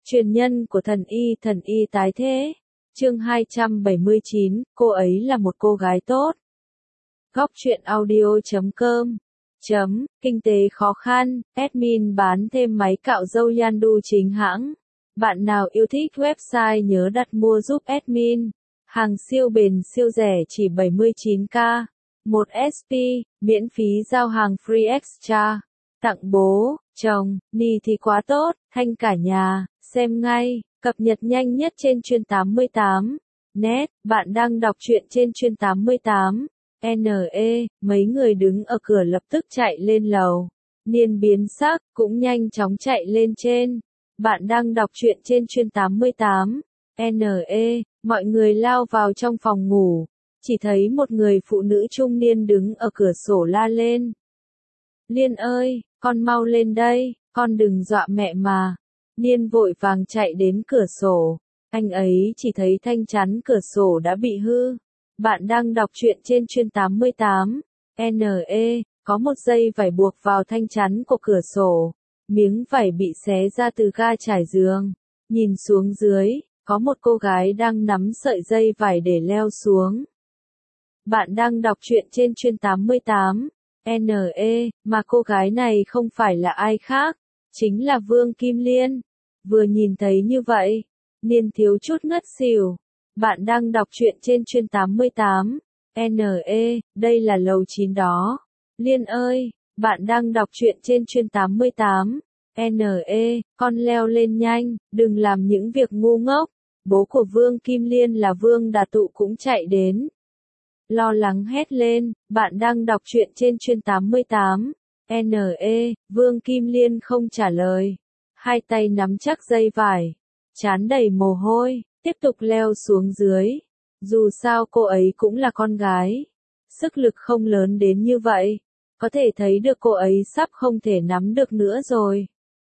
Truyền nhân của thần y tái thế. Chương 279, cô ấy là một cô gái tốt. Góc truyện audio.com Kinh tế khó khăn, admin bán thêm máy cạo râu Yandu chính hãng. Bạn nào yêu thích website nhớ đặt mua giúp admin. Hàng siêu bền siêu rẻ chỉ 79k. 1 SP, miễn phí giao hàng free extra. Tặng bố, chồng, ni thì quá tốt, thanh cả nhà, xem ngay, cập nhật nhanh nhất trên chuyên 88. Net, bạn đang đọc truyện trên chuyên 88. NE, mấy người đứng ở cửa lập tức chạy lên lầu. Niên biến sắc, cũng nhanh chóng chạy lên trên. Bạn đang đọc truyện trên chuyên 88. NE, mọi người lao vào trong phòng ngủ. Chỉ thấy một người phụ nữ trung niên đứng ở cửa sổ la lên. Liên ơi, con mau lên đây, con đừng dọa mẹ mà. Niên vội vàng chạy đến cửa sổ. Anh ấy chỉ thấy thanh chắn cửa sổ đã bị hư. Bạn đang đọc truyện trên chuyên 88. NE, có một dây vải buộc vào thanh chắn của cửa sổ. Miếng vải bị xé ra từ ga trải giường. Nhìn xuống dưới, có một cô gái đang nắm sợi dây vải để leo xuống. Bạn đang đọc truyện trên chuyên 88. NE, mà cô gái này không phải là ai khác, chính là Vương Kim Liên. Vừa nhìn thấy như vậy, Niên thiếu chút ngất xỉu. Bạn đang đọc truyện trên chuyên 88. NE, đây là lầu 9 đó. Liên ơi, bạn đang đọc truyện trên chuyên 88. NE, con leo lên nhanh, đừng làm những việc ngu ngốc. Bố của Vương Kim Liên là Vương Đà Tụ cũng chạy đến. Lo lắng hét lên, bạn đang đọc truyện trên chuyên 88. NE, Vương Kim Liên không trả lời. Hai tay nắm chắc dây vải, trán đầy mồ hôi, tiếp tục leo xuống dưới. Dù sao cô ấy cũng là con gái. Sức lực không lớn đến như vậy. Có thể thấy được cô ấy sắp không thể nắm được nữa rồi.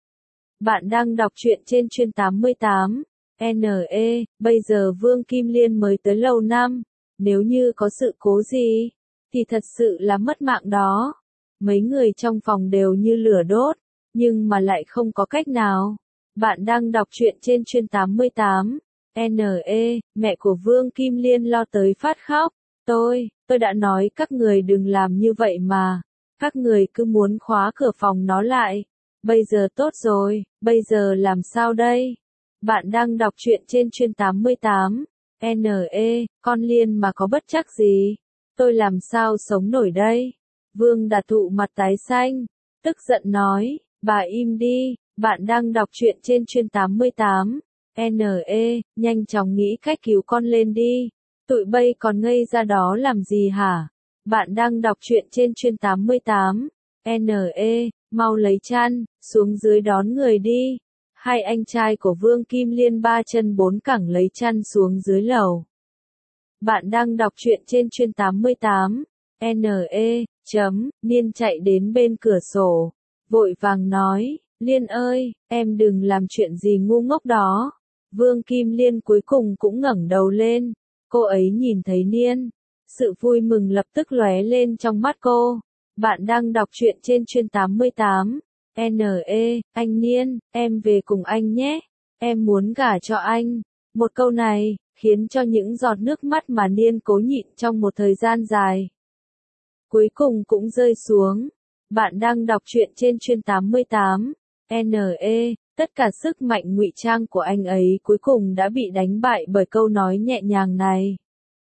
Bạn đang đọc truyện trên chuyên 88. NE, bây giờ Vương Kim Liên mới tới lầu 5. Nếu như có sự cố gì, thì thật sự là mất mạng đó. Mấy người trong phòng đều như lửa đốt, nhưng mà lại không có cách nào. Bạn đang đọc truyện trên chuyên 88. NE, mẹ của Vương Kim Liên lo tới phát khóc. Tôi đã nói các người đừng làm như vậy mà. Các người cứ muốn khóa cửa phòng nó lại. Bây giờ tốt rồi, bây giờ làm sao đây? Bạn đang đọc truyện trên chuyên 88. NE, con Liên mà có bất trắc gì? Tôi làm sao sống nổi đây? Vương Đà Tụ mặt tái xanh, tức giận nói, bà im đi, bạn đang đọc truyện trên chuyên 88. NE, nhanh chóng nghĩ cách cứu con lên đi. Tụi bay còn ngây ra đó làm gì hả? Bạn đang đọc truyện trên chuyên 88. NE, mau lấy chăn, xuống dưới đón người đi. Hai anh trai của Vương Kim Liên ba chân bốn cẳng lấy chăn xuống dưới lầu. Bạn đang đọc truyện trên chuyên 88. NE, Niên chạy đến bên cửa sổ. Vội vàng nói, Liên ơi, em đừng làm chuyện gì ngu ngốc đó. Vương Kim Liên cuối cùng cũng ngẩng đầu lên. Cô ấy nhìn thấy Niên. Sự vui mừng lập tức lóe lên trong mắt cô. Bạn đang đọc truyện trên chuyên 88. NE, anh Niên, em về cùng anh nhé. Em muốn gả cho anh. Một câu này, khiến cho những giọt nước mắt mà Niên cố nhịn trong một thời gian dài. Cuối cùng cũng rơi xuống. Bạn đang đọc truyện trên chuyên 88. NE, tất cả sức mạnh ngụy trang của anh ấy cuối cùng đã bị đánh bại bởi câu nói nhẹ nhàng này.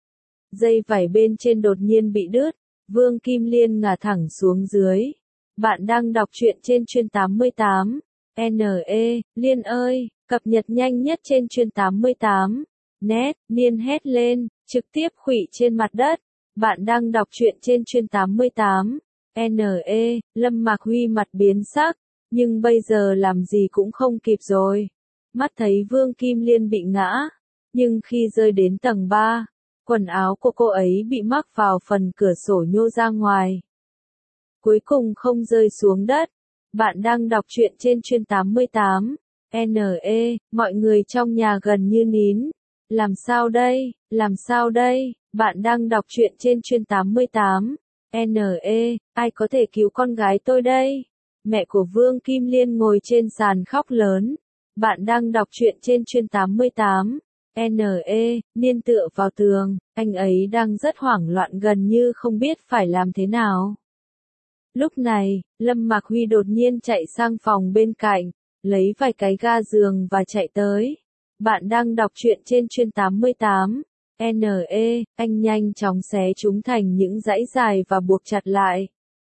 Dây vải bên trên đột nhiên bị đứt. Vương Kim Liên ngả thẳng xuống dưới. Bạn đang đọc truyện trên chuyên 88. NE, Liên ơi, cập nhật nhanh nhất trên chuyên 88. Net, Niên hét lên, trực tiếp khuỵu trên mặt đất. Bạn đang đọc truyện trên chuyên 88. NE, Lâm Mạc Huy mặt biến sắc, nhưng bây giờ làm gì cũng không kịp rồi. Mắt thấy Vương Kim Liên bị ngã, nhưng khi rơi đến tầng 3, quần áo của cô ấy bị mắc vào phần cửa sổ nhô ra ngoài. Cuối cùng không rơi xuống đất. Bạn đang đọc truyện trên chuyên 88. NE, mọi người trong nhà gần như nín. Làm sao đây? Làm sao đây? Bạn đang đọc truyện trên chuyên 88. NE, ai có thể cứu con gái tôi đây? Mẹ của Vương Kim Liên ngồi trên sàn khóc lớn. Bạn đang đọc truyện trên chuyên 88. NE, Niên tựa vào tường, anh ấy đang rất hoảng loạn gần như không biết phải làm thế nào. Lúc này, Lâm Mạc Huy đột nhiên chạy sang phòng bên cạnh, lấy vài cái ga giường và chạy tới. Bạn đang đọc truyện trên chuyên 88. NE, anh nhanh chóng xé chúng thành những dãy dài và buộc chặt lại.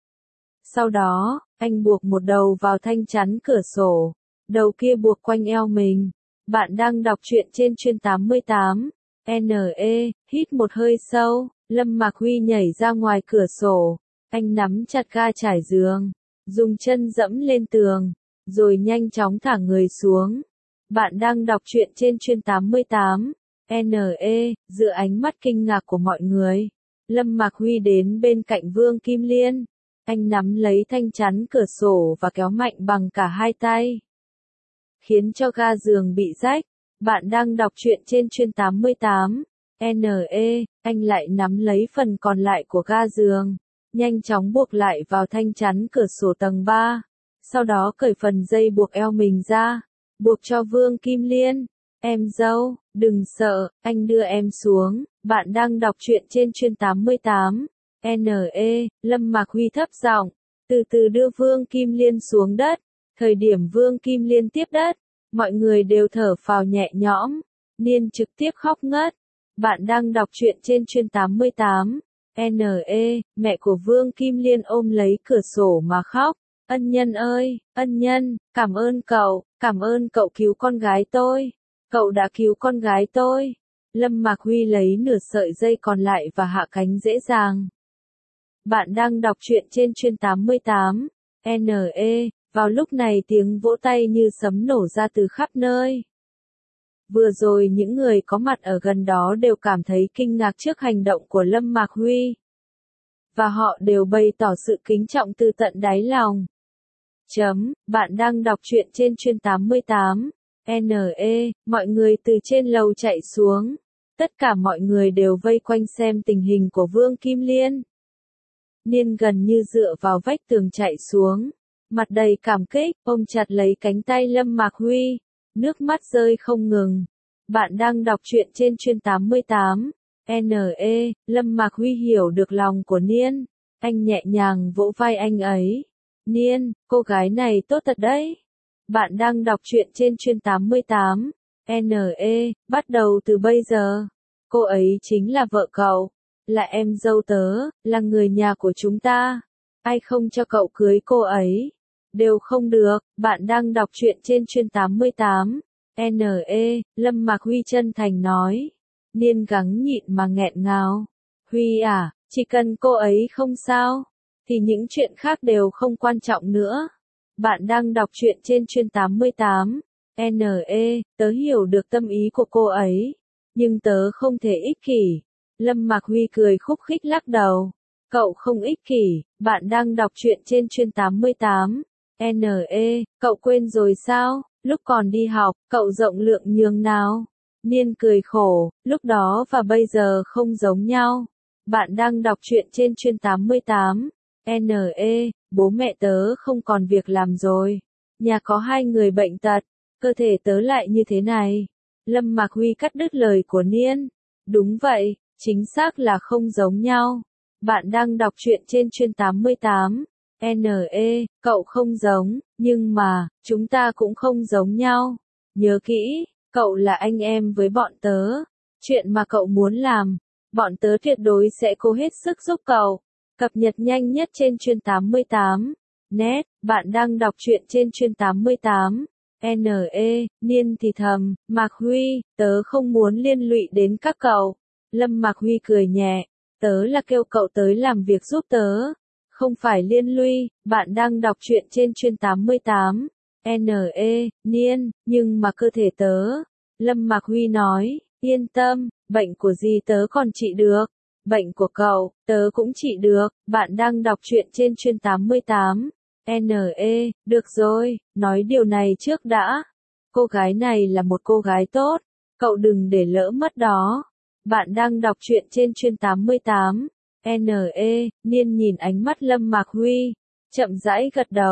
Sau đó, anh buộc một đầu vào thanh chắn cửa sổ, đầu kia buộc quanh eo mình. Bạn đang đọc truyện trên chuyên 88. NE, hít một hơi sâu, Lâm Mạc Huy nhảy ra ngoài cửa sổ. Anh nắm chặt ga trải giường, dùng chân dẫm lên tường, rồi nhanh chóng thả người xuống. Bạn đang đọc truyện trên chuyên 88. NE, giữa ánh mắt kinh ngạc của mọi người, Lâm Mạc Huy đến bên cạnh Vương Kim Liên. Anh nắm lấy thanh chắn cửa sổ và kéo mạnh bằng cả hai tay, khiến cho ga giường bị rách. Bạn đang đọc truyện trên chuyên 88. NE, anh lại nắm lấy phần còn lại của ga giường, nhanh chóng buộc lại vào thanh chắn cửa sổ tầng 3. Sau đó cởi phần dây buộc eo mình ra, buộc cho Vương Kim Liên. Em dâu, đừng sợ, anh đưa em xuống. Bạn đang đọc truyện trên chuyên 88. NE, Lâm Mạc Huy thấp giọng, từ từ đưa Vương Kim Liên xuống đất. Thời điểm Vương Kim Liên tiếp đất, mọi người đều thở phào nhẹ nhõm. Niên trực tiếp khóc ngất. Bạn đang đọc truyện trên chuyên 88. NE, mẹ của Vương Kim Liên ôm lấy cửa sổ mà khóc. Ân nhân ơi, ân nhân, cảm ơn cậu cứu con gái tôi. Cậu đã cứu con gái tôi. Lâm Mạc Huy lấy nửa sợi dây còn lại và hạ cánh dễ dàng. Bạn đang đọc truyện trên chuyên 88. NE, vào lúc này tiếng vỗ tay như sấm nổ ra từ khắp nơi. Vừa rồi những người có mặt ở gần đó đều cảm thấy kinh ngạc trước hành động của Lâm Mạc Huy. Và họ đều bày tỏ sự kính trọng từ tận đáy lòng. Bạn đang đọc truyện trên chuyên 88. NE, mọi người từ trên lầu chạy xuống. Tất cả mọi người đều vây quanh xem tình hình của Vương Kim Liên. Niên gần như dựa vào vách tường chạy xuống, mặt đầy cảm kích, ôm chặt lấy cánh tay Lâm Mạc Huy, nước mắt rơi không ngừng. Bạn đang đọc truyện trên chuyên 88. NE, Lâm Mạc Huy hiểu được lòng của Niên. Anh nhẹ nhàng vỗ vai anh ấy. Niên, cô gái này tốt thật đấy. Bạn đang đọc truyện trên chuyên 88. NE, bắt đầu từ bây giờ, cô ấy chính là vợ cậu, là em dâu tớ, là người nhà của chúng ta. Ai không cho cậu cưới cô ấy, đều không được. Bạn đang đọc truyện trên chuyên 88. NE, Lâm Mạc Huy chân thành nói. Niên gắng nhịn mà nghẹn ngào. Huy à, chỉ cần cô ấy không sao, thì những chuyện khác đều không quan trọng nữa. Bạn đang đọc truyện trên chuyên 88. NE, tớ hiểu được tâm ý của cô ấy, nhưng tớ không thể ích kỷ. Lâm Mạc Huy cười khúc khích lắc đầu. Cậu không ích kỷ. Bạn đang đọc truyện trên chuyên 88. NE, cậu quên rồi sao? Lúc còn đi học, cậu rộng lượng nhường nào? Niên cười khổ, lúc đó và bây giờ không giống nhau. Bạn đang đọc truyện trên chuyên 88. NE, bố mẹ tớ không còn việc làm rồi. Nhà có 2 người bệnh tật, cơ thể tớ lại như thế này. Lâm Mạc Huy cắt đứt lời của Niên. Đúng vậy, chính xác là không giống nhau. Bạn đang đọc truyện trên chuyên 88. NE, cậu không giống, nhưng mà, chúng ta cũng không giống nhau. Nhớ kỹ, cậu là anh em với bọn tớ. Chuyện mà cậu muốn làm, bọn tớ tuyệt đối sẽ cố hết sức giúp cậu. Cập nhật nhanh nhất trên chuyên 88. Net, bạn đang đọc truyện trên chuyên 88. NE, Niên thì thầm, Mạc Huy, tớ không muốn liên lụy đến các cậu. Lâm Mạc Huy cười nhẹ, tớ là kêu cậu tới làm việc giúp tớ, không phải liên lụy. Bạn đang đọc truyện trên chuyên 88. NE, Niên, nhưng mà cơ thể tớ. Lâm Mạc Huy nói, yên tâm, bệnh của dì tớ còn trị được. Bệnh của cậu, tớ cũng trị được. Bạn đang đọc truyện trên chuyên 88. NE, được rồi, nói điều này trước đã. Cô gái này là một cô gái tốt, cậu đừng để lỡ mất đó. Bạn đang đọc truyện trên chuyên 88. NE, Niên nhìn ánh mắt Lâm Mạc Huy, chậm rãi gật đầu.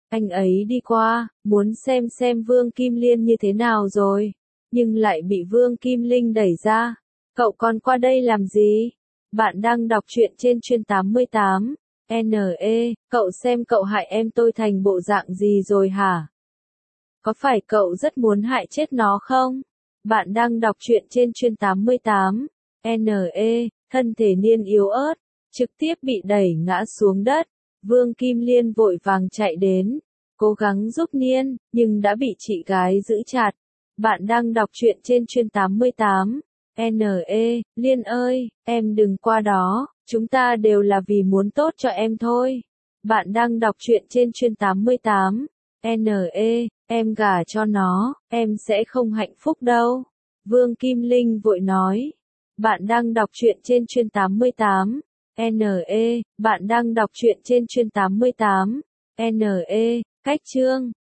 Anh ấy đi qua, muốn xem Vương Kim Liên như thế nào rồi, nhưng lại bị Vương Kim Linh đẩy ra. Cậu còn qua đây làm gì? Bạn đang đọc truyện trên chuyên 88. NE, cậu xem cậu hại em tôi thành bộ dạng gì rồi hả? Có phải cậu rất muốn hại chết nó không? Bạn đang đọc truyện trên chuyên 88. NE, thân thể Niên yếu ớt, trực tiếp bị đẩy ngã xuống đất. Vương Kim Liên vội vàng chạy đến, cố gắng giúp Niên, nhưng đã bị chị gái giữ chặt. Bạn đang đọc truyện trên chuyên 88. NE, Liên ơi, em đừng qua đó, chúng ta đều là vì muốn tốt cho em thôi. Bạn đang đọc truyện trên chuyên 88. NE, em gả cho nó, em sẽ không hạnh phúc đâu. Vương Kim Linh vội nói. Bạn đang đọc truyện trên chuyên 88. NE, bạn đang đọc truyện trên chuyên 88. NE, cách chương